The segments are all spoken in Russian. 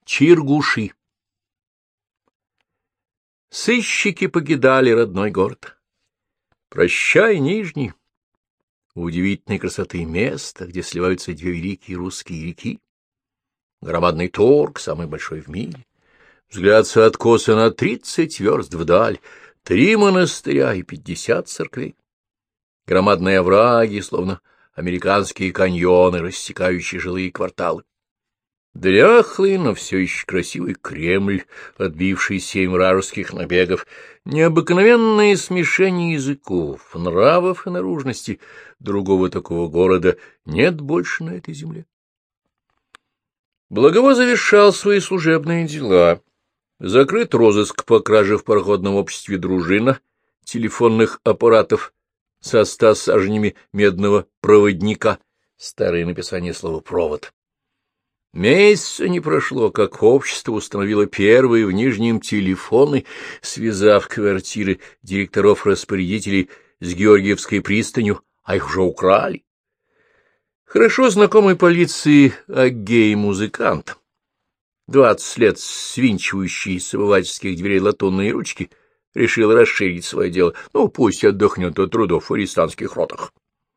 Чиргуши. Сыщики покидали родной город. Прощай, Нижний, удивительной красоты место, где сливаются две великие русские реки. Громадный торг, самый большой в мире. Взгляд с откоса на 30 верст вдаль, 3 монастыря и 50 церквей. Громадные овраги, словно американские каньоны, рассекающие жилые кварталы. Дряхлый, но все еще красивый Кремль, отбивший 7 вражеских набегов, необыкновенное смешение языков, нравов и наружности. Другого такого города нет больше на этой земле. Благово завершал свои служебные дела. Закрыт розыск по краже в пароходном обществе «Дружина» телефонных аппаратов со 100 саженями медного проводника. Старое написание слова «провод». Месяца не прошло, как общество установило первые в Нижнем телефоны, связав квартиры директоров-распорядителей с Георгиевской пристанью, а их уже украли. Хорошо знакомый полиции Аггей-музыкант, 20 лет свинчивающий с обывательских дверей латунные ручки, решил расширить свое дело. Ну, пусть отдохнет от трудов в арестантских ротах.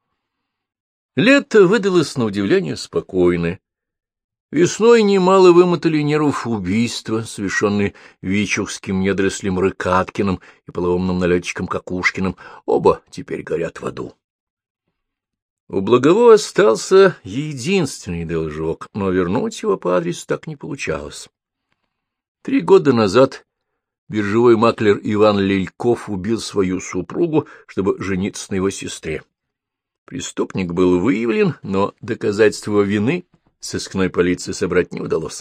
Лето выдалось на удивление спокойное. Весной немало вымотали нервов убийства, совершенные вичухским недорослем Рыкаткиным и полоумным налетчиком Какушкиным. Оба теперь горят в аду. У Благово остался единственный должок, но вернуть его по адресу так не получалось. 3 года назад биржевой маклер Иван Лельков убил свою супругу, чтобы жениться на его сестре. Преступник был выявлен, но доказательства вины сыскной полиции собрать не удалось.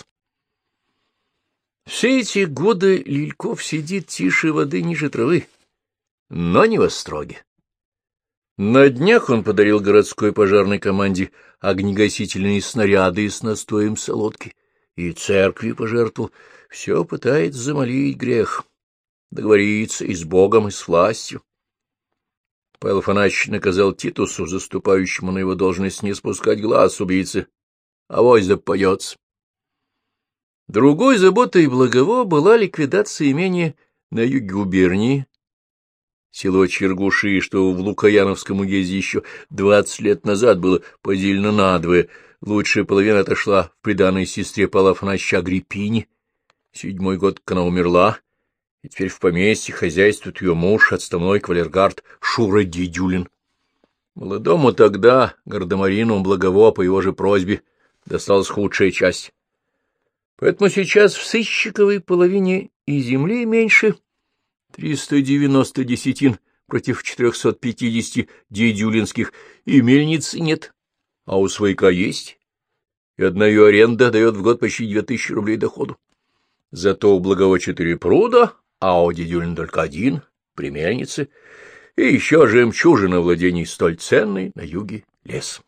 Все эти годы Лельков сидит тише воды ниже травы, но не в остроге. На днях он подарил городской пожарной команде огнегасительные снаряды с настоем солодки, и церкви пожертвовал. Все пытается замолить грех, договориться и с Богом, и с властью. Павел Афанасьевич наказал Титусу, заступающему на его должность, не спускать глаз с убийцы. Авось да поется. Другой заботой Благово была ликвидация имения на юге губернии, село Чиргуши, что в Лукояновском уезде еще 20 лет назад было поделено надвое. Лучшая половина отошла в приданой сестре Павла Афанасьевича Агриппине. 7-й год, как она умерла, и теперь в поместье хозяйствует ее муж, отставной кавалергард Шура Дедюлин. Молодому тогда, гардемарину Благово, по его же просьбе, досталась худшая часть. Поэтому сейчас в сыщиковой половине и земли меньше, 390 десятин против 450 дедюлинских, и мельницы нет, а у свояка есть, и одна ее аренда дает в год почти 2000 рублей доходу. Зато у Благово 4 пруда, а у дедюлин только 1, при мельнице, и еще жемчужина владений столь ценный на юге лес.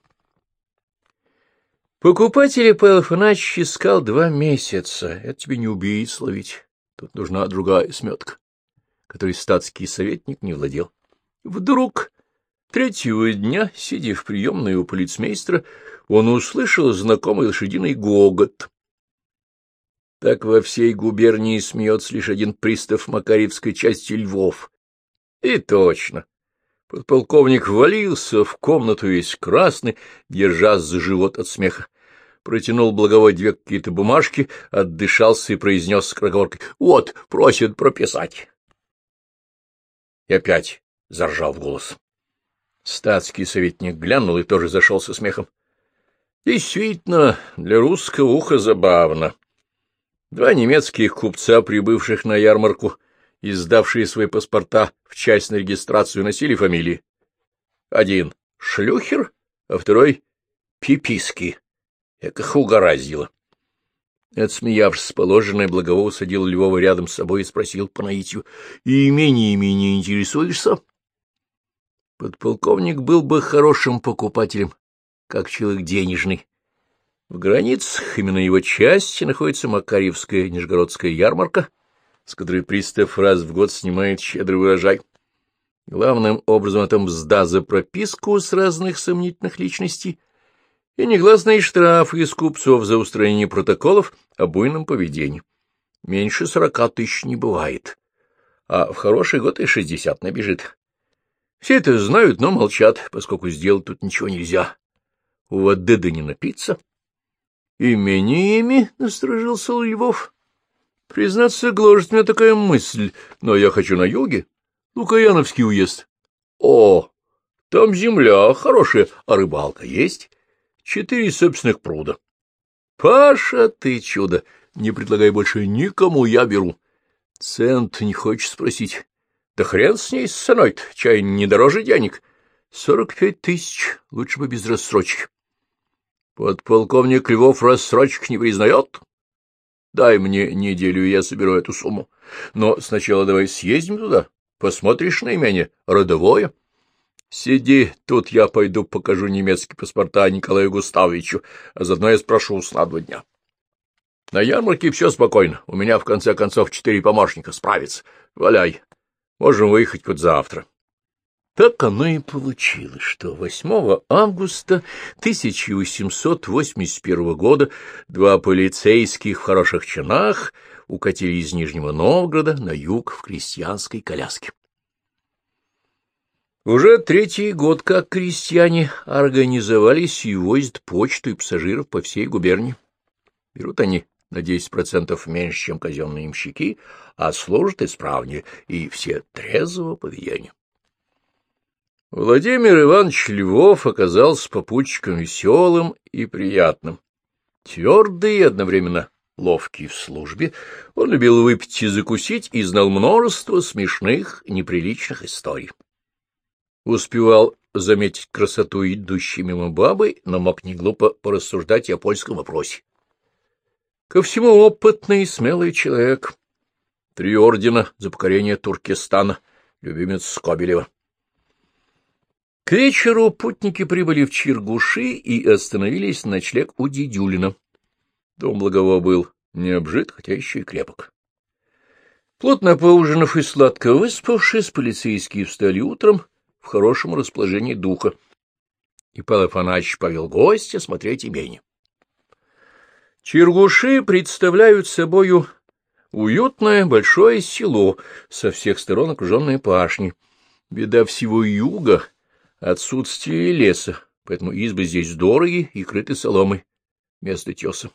Покупателя Павел Афанасьевич искал 2 месяца. Это тебе не убийц ловить. Тут нужна другая сметка, которой статский советник не владел. Вдруг 3-го дня, сидя в приемной у полицмейстера, он услышал знакомый лошадиный гогот. Так во всей губернии смеется лишь один пристав Макарьевской части Львов. И точно. Подполковник ввалился в комнату весь красный, держась за живот от смеха. Протянул Благовой 2 какие-то бумажки, отдышался и произнес скороговоркой: «Вот, просит прописать». И опять заржал в голос. Статский советник глянул и тоже зашелся смехом. Действительно, для русского уха забавно. 2 немецких купца, прибывших на ярмарку, издавшие свои паспорта в часть на регистрацию, носили фамилии. Один — Шлюхер, а второй — Пипиский. Эк их угораздило. Отсмеявшись, положенное, Благово усадил Львова рядом с собой и спросил по наитию: имениями не интересуешься? Подполковник был бы хорошим покупателем, как человек денежный. В границах именно его части находится Макарьевская Нижегородская ярмарка, с которой пристав раз в год снимает щедрый урожай. Главным образом там мзда за прописку с разных сомнительных личностей и негласные штрафы из купцов за устранение протоколов о буйном поведении. Меньше 40 тысяч не бывает, а в хороший год и 60 набежит. Все это знают, но молчат, поскольку сделать тут ничего нельзя. У воды да не напиться. Имениями насторожился Львов. Признаться, гложет меня такая мысль, но я хочу на юге, Лукояновский уезд. О, там земля хорошая, а рыбалка есть. 4 собственных пруда. Паша, ты чудо, не предлагай больше никому, я беру. Цент не хочешь спросить? Да хрен с ней, с ценой-то, чай не дороже денег. 45 тысяч, лучше бы без рассрочки. Подполковник Львов рассрочек не признает? Дай мне неделю, я соберу эту сумму. Но сначала давай съездим туда, посмотришь на имение, родовое. Сиди, тут я пойду покажу немецкие паспорта Николаю Густавовичу, а заодно я спрошу на 2 дня. На ярмарке все спокойно, у меня в конце концов 4 помощника справятся. Валяй, можем выехать хоть завтра. Так оно и получилось, что 8 августа 1881 года 2 полицейских в хороших чинах укатили из Нижнего Новгорода на юг в крестьянской коляске. Уже 3-й год, как крестьяне организовались и возят почту и пассажиров по всей губернии. Берут они на 10% меньше, чем казенные имщики, а служат исправнее, и все трезвого поведения. Владимир Иванович Львов оказался попутчиком веселым и приятным. Твердый и одновременно ловкий в службе, он любил выпить и закусить и знал множество смешных, неприличных историй. Успевал заметить красоту идущей мимо бабы, но мог неглупо порассуждать и о польском вопросе. Ко всему опытный и смелый человек. 3 ордена за покорение Туркестана, любимец Скобелева. К вечеру путники прибыли в Чиргуши и остановились на ночлег у Дедюлина. Дом Благово был не обжит, хотя еще и крепок. Плотно поужинав и сладко выспавшись, полицейские встали утром в хорошем расположении духа, и Павел Афанасьевич повел гостя смотреть имение. Чиргуши представляют собою уютное большое село, со всех сторон окруженное пашней. Беда всего юга — отсутствие леса, поэтому избы здесь дорогие и крыты соломой вместо теса.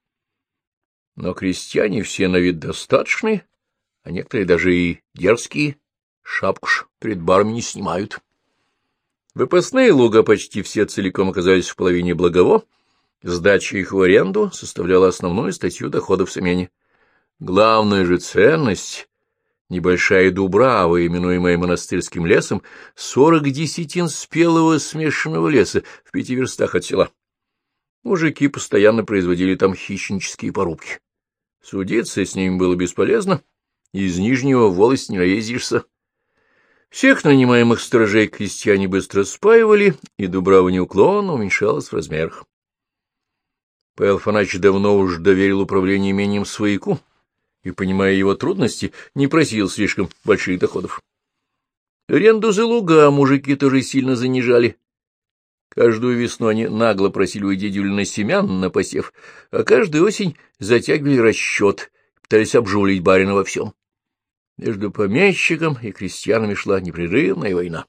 Но крестьяне все на вид достаточные, а некоторые даже и дерзкие, шапку ж перед барами не снимают. Выпасные луга почти все целиком оказались в половине Благово, сдача их в аренду составляла основную статью доходов с имения. Главная же ценность — небольшая дубрава, именуемая монастырским лесом, 40 десятин спелого смешанного леса в 5 верстах от села. Мужики постоянно производили там хищнические порубки. Судиться с ними было бесполезно, из Нижнего в волость не наездишься. Всех нанимаемых сторожей крестьяне быстро спаивали, и дубрава неуклонно уменьшалась в размерах. Павел Афанасьевич давно уж доверил управление имением свояку и, понимая его трудности, не просил слишком больших доходов. Аренду за луга мужики тоже сильно занижали. Каждую весну они нагло просили у Дедюлина семян на посев, а каждую осень затягивали расчет, пытались обжулить барина во всем. Между помещиком и крестьянами шла непрерывная война.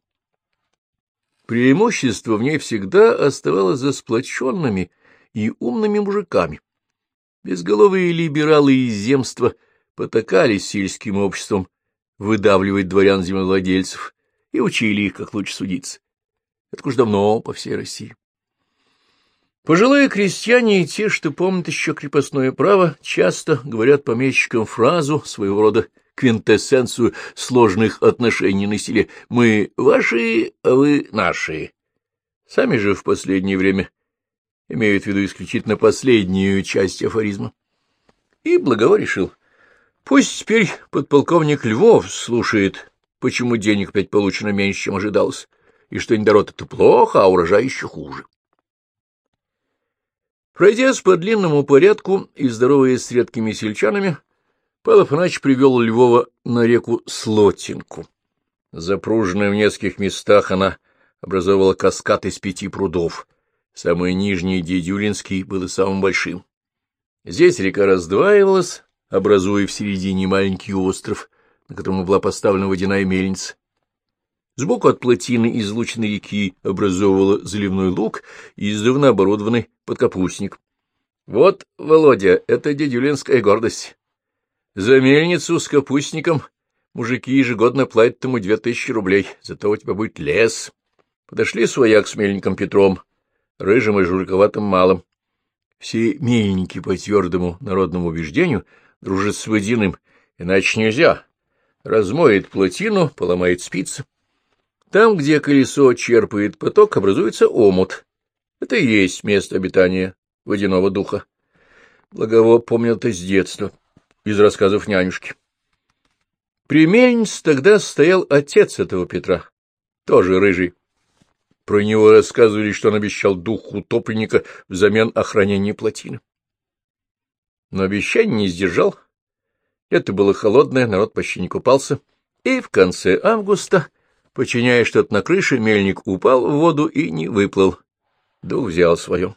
Преимущество в ней всегда оставалось за сплоченными и умными мужиками. Безголовые либералы из земства потакались сельским обществом выдавливать дворян-землевладельцев и учили их, как лучше судиться. Это уж давно по всей России. Пожилые крестьяне и те, что помнят еще крепостное право, часто говорят помещикам фразу, своего рода квинтэссенцию сложных отношений на селе: «Мы ваши, а вы наши». Сами же в последнее время имеют в виду исключительно последнюю часть афоризма. И Благово решил: пусть теперь подполковник Львов слушает, почему денег опять получено меньше, чем ожидалось, и что недород — это плохо, а урожай еще хуже. Пройдясь по длинному порядку и здороваясь с редкими сельчанами, Павел Афанасьевич привел Львова на реку Слотинку. Запруженная в нескольких местах, она образовывала каскад из 5 прудов. Самый нижний, Дедюлинский, был и самым большим. Здесь река раздваивалась, образуя в середине маленький остров, на котором была поставлена водяная мельница. Сбоку от плотины излученной реки образовывала заливной луг и издавна оборудованный подкапустник. Вот, Володя, это дедюлинская гордость. За мельницу с капустником мужики ежегодно платят ему 2000 рублей, зато у тебя будет лес. Подошли свояк с мельником Петром, рыжим и жуликоватым малым. Все мельники по твердому народному убеждению дружат с водяным, иначе нельзя. Размоет плотину, поломает спицы. Там, где колесо черпает поток, образуется омут. Это и есть место обитания водяного духа. Благово помнил это с детства, из рассказов нянюшки. При мельнице тогда стоял отец этого Петра, тоже рыжий. Про него рассказывали, что он обещал духу утопленника взамен охранения плотины. Но обещание не сдержал. Это было холодное, народ почти не купался. И в конце августа, починяя что-то на крыше, мельник упал в воду и не выплыл. Дух взял свое.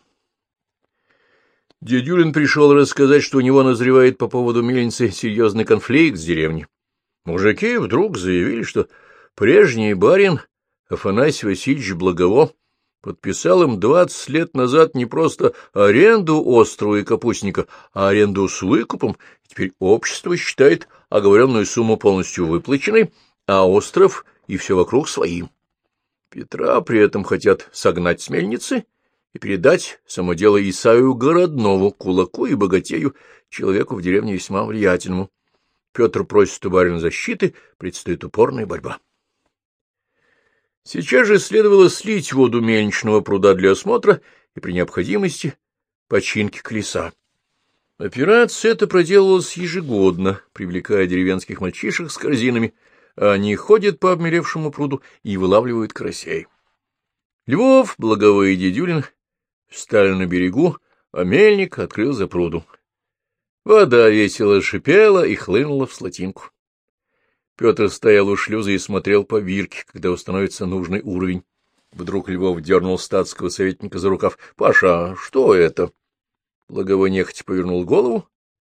Дедюлин пришел рассказать, что у него назревает по поводу мельницы серьезный конфликт с деревней. Мужики вдруг заявили, что прежний барин Афанасий Васильевич Благово подписал им 20 лет назад не просто аренду острова и капустника, а аренду с выкупом, и теперь общество считает оговоренную сумму полностью выплаченной, а остров и все вокруг своим. Петра при этом хотят согнать с мельницы и передать само дело Исаю Городнову, кулаку и богатею, человеку в деревне весьма влиятельному. Петр просит у барина защиты, предстоит упорная борьба. Сейчас же следовало слить воду мельничного пруда для осмотра и при необходимости починки колеса. Операция эта проделывалась ежегодно, привлекая деревенских мальчишек с корзинами. Они ходят по обмелевшему пруду и вылавливают карасей. Львов, Благово и Дедюлин встали на берегу, а мельник открыл запруду. Вода весело шипела и хлынула в слотинку. Петр стоял у шлюза и смотрел по вирке, когда установится нужный уровень. Вдруг Львов дернул статского советника за рукав. — Паша, что это? Благово нехотя повернул голову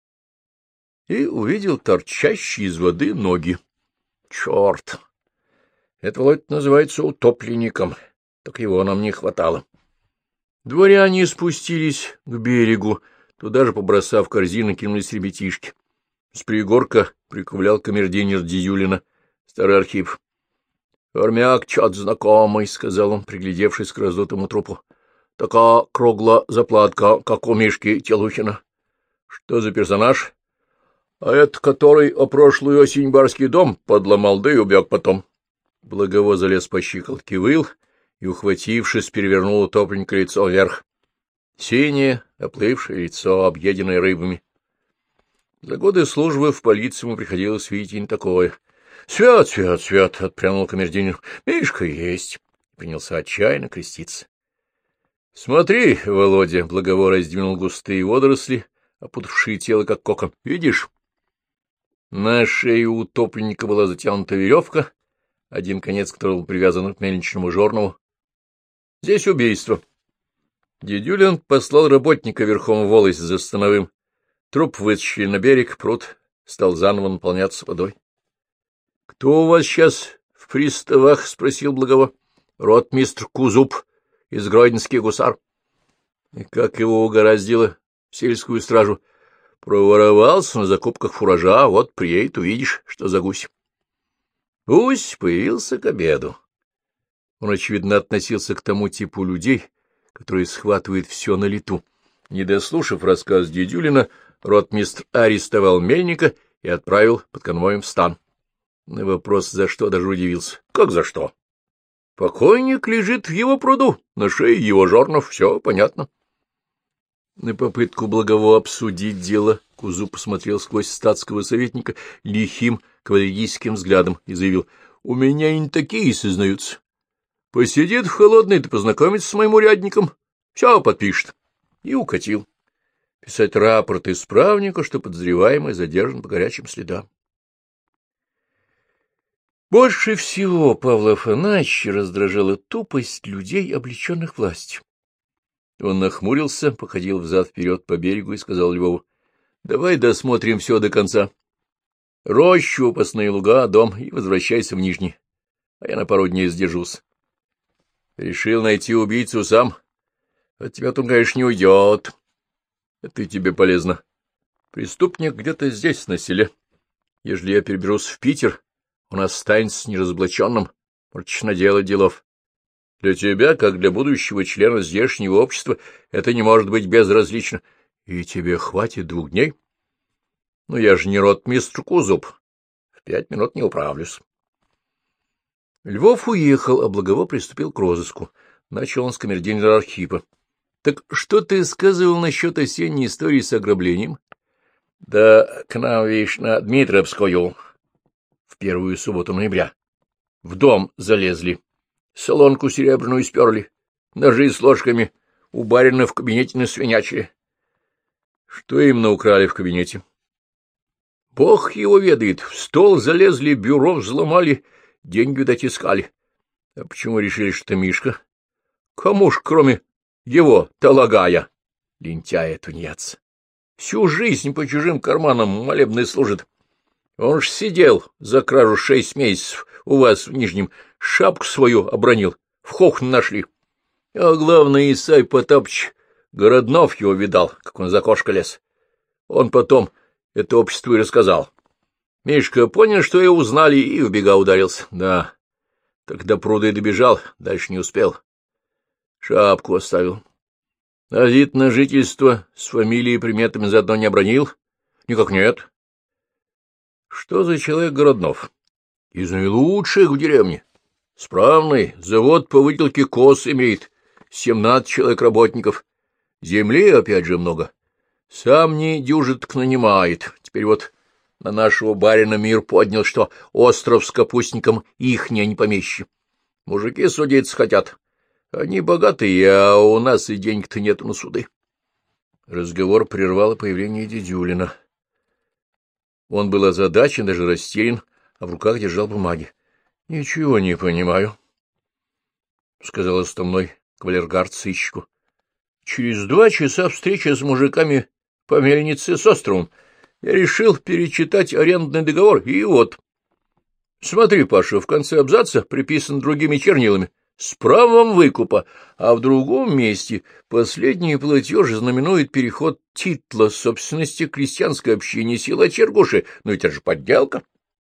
и увидел торчащие из воды ноги. — Черт! Это, Володь, называется утопленником. Так его нам не хватало. Дворяне спустились к берегу, туда же, побросав корзины, кинулись ребятишки. С пригорка приковылял камердинер Дедюлина, старый Архип. — Армяк чат знакомый, — сказал он, приглядевшись к раздутому трупу. — Такая кругла заплатка, как у Мишки Телухина. — Что за персонаж? — А это который о прошлую осень барский дом подломал, да и убег потом. Благово залез по щиколотке выл и, ухватившись, перевернул утопленника лицо вверх. Синее, оплывшее лицо, объеденное рыбами. За годы службы в полиции ему приходилось видеть и не такое. — Свят, свят, свят! — отпрянул камердинер. — Мишка есть! — принялся отчаянно креститься. — Смотри, Володя! — Благово раздвинул густые водоросли, опутавшие тело, как кокон. — Видишь? На шее у утопленника была затянута веревка, один конец которого был привязан к мельничному жорнову. Здесь убийство. Дедюлин послал работника верхом в волость за становым. Труп вытащили на берег, пруд стал заново наполняться водой. — Кто у вас сейчас в приставах? — спросил Благово. — Ротмистр Кузуб из Гродненских гусар. — И как его угораздило в сельскую стражу? — Проворовался на закупках фуража, вот приедет, увидишь, что за гусь. Гусь появился к обеду. Он, очевидно, относился к тому типу людей, которые схватывают все на лету. Не дослушав рассказ Дедюлина, ротмистр арестовал мельника и отправил под конвоем в стан. На вопрос, за что, даже удивился. Как за что? Покойник лежит в его пруду, на шее его жорнов, все понятно. На попытку Благово обсудить дело Кузу посмотрел сквозь статского советника лихим кавалерийским взглядом и заявил: — У меня и не такие сознаются. Посидит в холодной, да познакомится с моим урядником, все подпишет. И укатил. Писать рапорт исправнику, что подозреваемый задержан по горячим следам. Больше всего Павла Афанасьевича раздражала тупость людей, облеченных властью. Он нахмурился, походил взад-вперед по берегу и сказал Львову: — Давай досмотрим все до конца. Рощу, опасные луга, дом и возвращайся в Нижний, а я на пару дней сдержусь. Решил найти убийцу сам? От тебя он, конечно, не уйдет. Это и тебе полезно. Преступник где-то здесь, на селе. Ежели я переберусь в Питер, он останется неразоблаченным, может наделать делов. Для тебя, как для будущего члена здешнего общества, это не может быть безразлично. И тебе хватит 2 дней? Ну, я же не ротмистр Кузуб. В 5 минут не управлюсь. Львов уехал, а Благово приступил к розыску. Начал он с камердинера Архипа. — Так что ты сказывал насчет осенней истории с ограблением? — Да к нам, видишь, на Дмитровскую в первую субботу ноября. В дом залезли, солонку серебряную сперли, ножи с ложками у барина в кабинете насвинячили. — Что именно украли в кабинете? — Бог его ведает. В стол залезли, бюро взломали, деньги, видать, искали. — А почему решили, что это Мишка? — Кому ж, кроме его, талагая? Лентяя тунец. Всю жизнь по чужим карманам молебный служит. Он ж сидел за кражу 6 месяцев у вас в Нижнем, шапку свою обронил, в хохн нашли. А главное, Исай Потапыч Городнов его видал, как он за кошка лез. Он потом это обществу и рассказал. Мишка понял, что его узнали, и в бега ударился. Да, так до пруда и добежал, дальше не успел. Шапку оставил. А вид на жительство с фамилией и приметами заодно не обронил? Никак нет. Что за человек Городнов? Из наилучших в деревне. Справный, завод по выделке коз имеет, 17 человек работников. Земли, опять же, много. Сам не дюжит, нанимает. Теперь вот на нашего барина мир поднял, что остров с капустником ихний, а не помещи. Мужики судиться хотят. Они богатые, а у нас и денег-то нету на суды. Разговор прервало появление Дедюлина. Он был озадачен, даже растерян, а в руках держал бумаги. — Ничего не понимаю, — сказал отставной кавалергард сыщику. — Через 2 часа встреча с мужиками по мельнице с островом. Я решил перечитать арендный договор, и вот. Смотри, Паша, в конце абзаца приписан другими чернилами с правом выкупа, а в другом месте последний платеж знаменует переход титла собственности крестьянской общине села Чергуши. Ну, это же подделка.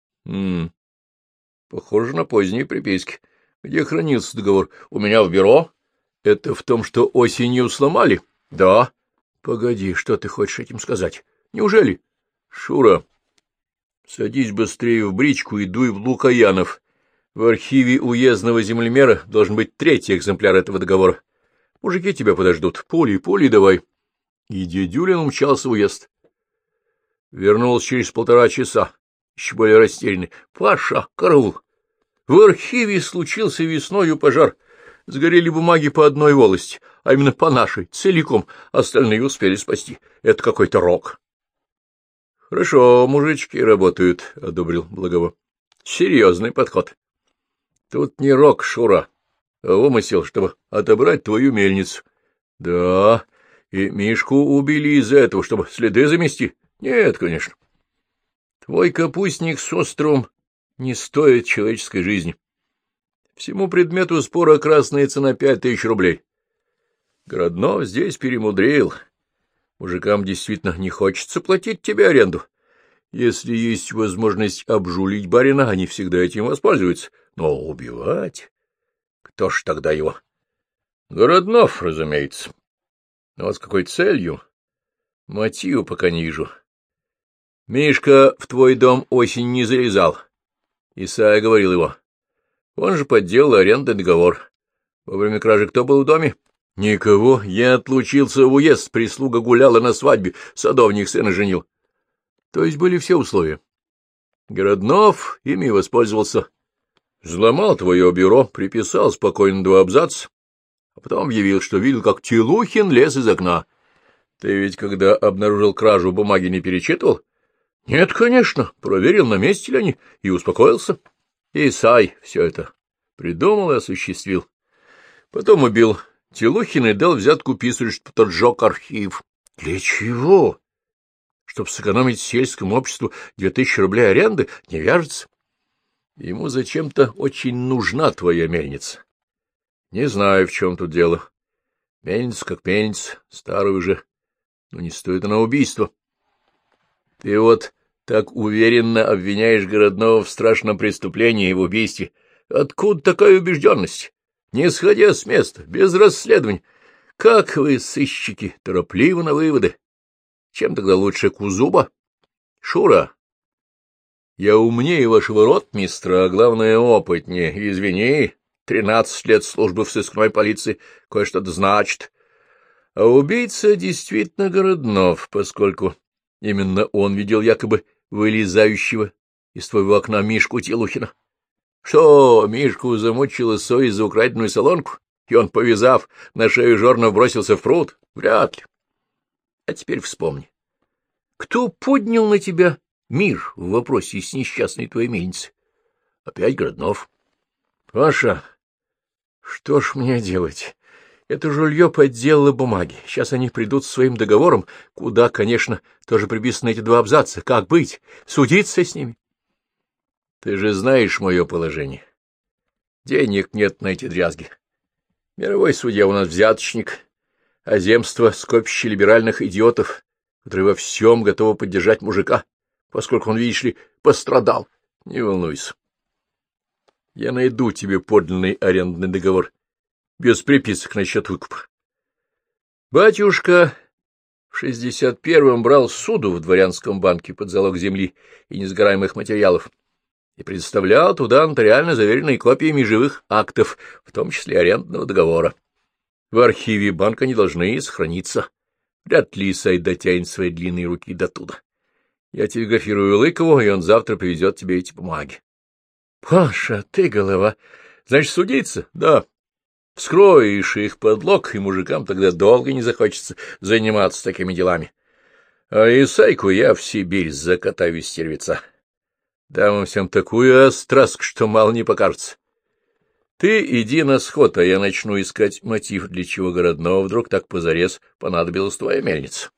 Похоже на поздние приписки. Где хранился договор? У меня в бюро. Это в том, что осенью сломали? Да. Погоди, что ты хочешь этим сказать? Неужели? Шура, садись быстрее в бричку и дуй в Лукаянов. В архиве уездного землемера должен быть 3-й экземпляр этого договора. Мужики тебя подождут. Пули давай. И Дедюлин умчался в уезд. Вернулся через 1,5 часа, еще более растерянный. Паша, караул! В архиве случился весною пожар. Сгорели бумаги по одной волости, а именно по нашей, целиком. Остальные успели спасти. Это какой-то рок. — Хорошо, мужички работают, — одобрил Благово. — Серьезный подход. Тут не рок, Шура, а умысел, чтобы отобрать твою мельницу. Да, и Мишку убили из-за этого, чтобы следы замести? Нет, конечно. Твой капустник с островом не стоит человеческой жизни. Всему предмету спора красная цена 5000 рублей. Городнов здесь перемудрил. Мужикам действительно не хочется платить тебе аренду. Если есть возможность обжулить барина, они всегда этим воспользуются. Но убивать? Кто ж тогда его? Городнов, разумеется. Но вот с какой целью? Мотиву пока не вижу. Мишка в твой дом осень не залезал. Исайя говорил его. Он же подделал арендный договор. Во время кражи кто был в доме? Никого. Я отлучился в уезд, прислуга гуляла на свадьбе, садовник сына женил. То есть были все условия. Городнов ими воспользовался. Взломал твое бюро, приписал спокойно 2 абзаца, а потом объявил, что видел, как Телухин лез из окна. Ты ведь, когда обнаружил кражу, бумаги не перечитывал? Нет, конечно, проверил, на месте ли они, и успокоился. Исай все это придумал и осуществил. Потом убил Телухин и дал взятку писарю, что тот сжег архив. — Для чего? Чтоб сэкономить сельскому обществу 2000 рублей аренды? Не вяжется. Ему зачем-то очень нужна твоя мельница. Не знаю, в чем тут дело. Мельница как мельница, старая уже, но не стоит она убийства. Ты вот так уверенно обвиняешь Городного в страшном преступлении и в убийстве. Откуда такая убежденность? Не сходя с места, без расследований. Как вы, сыщики, торопливы на выводы. Чем тогда лучше Кузуба? Шура, я умнее вашего ротмистра, а главное, опытнее. Извини, 13 лет службы в сыскной полиции кое-что значит. А убийца действительно Городнов, поскольку именно он видел якобы вылезающего из твоего окна Мишку Телухина. Что, Мишку замучила совесть за украденную солонку, и он, повязав на шею жорна, бросился в пруд? Вряд ли. А теперь вспомни. Кто поднял на тебя мир в вопросе с несчастной твоей мельницы? Опять Городнов. Паша, что ж мне делать? Это жулье подделало бумаги. Сейчас они придут с своим договором, куда, конечно, тоже приписаны эти 2 абзаца. Как быть? Судиться с ними? Ты же знаешь мое положение. Денег нет на эти дрязги. Мировой судья у нас взяточник, а земство — скопище либеральных идиотов, которые во всем готовы поддержать мужика, поскольку он, видишь ли, пострадал. Не волнуйся. Я найду тебе подлинный арендный договор, без приписок насчет выкупа. Батюшка в 61-м брал суду в дворянском банке под залог земли и несгораемых материалов и представлял туда нотариально заверенные копии межевых актов, в том числе арендного договора. В архиве банка не должны сохраниться. Вряд ли Исай дотянет свои длинные руки до туда. Я телеграфирую Лыкову, и он завтра привезет тебе эти бумаги. — Паша, ты голова. Значит, судиться? — Да. Вскроешь их подлог, и мужикам тогда долго не захочется заниматься такими делами. А Исайку я в Сибирь закатаю из стервеца. Дам им всем такую остраску, что мало не покажется. Ты иди на сход, а я начну искать мотив, для чего Городного вдруг так позарез понадобилась твоя мельница.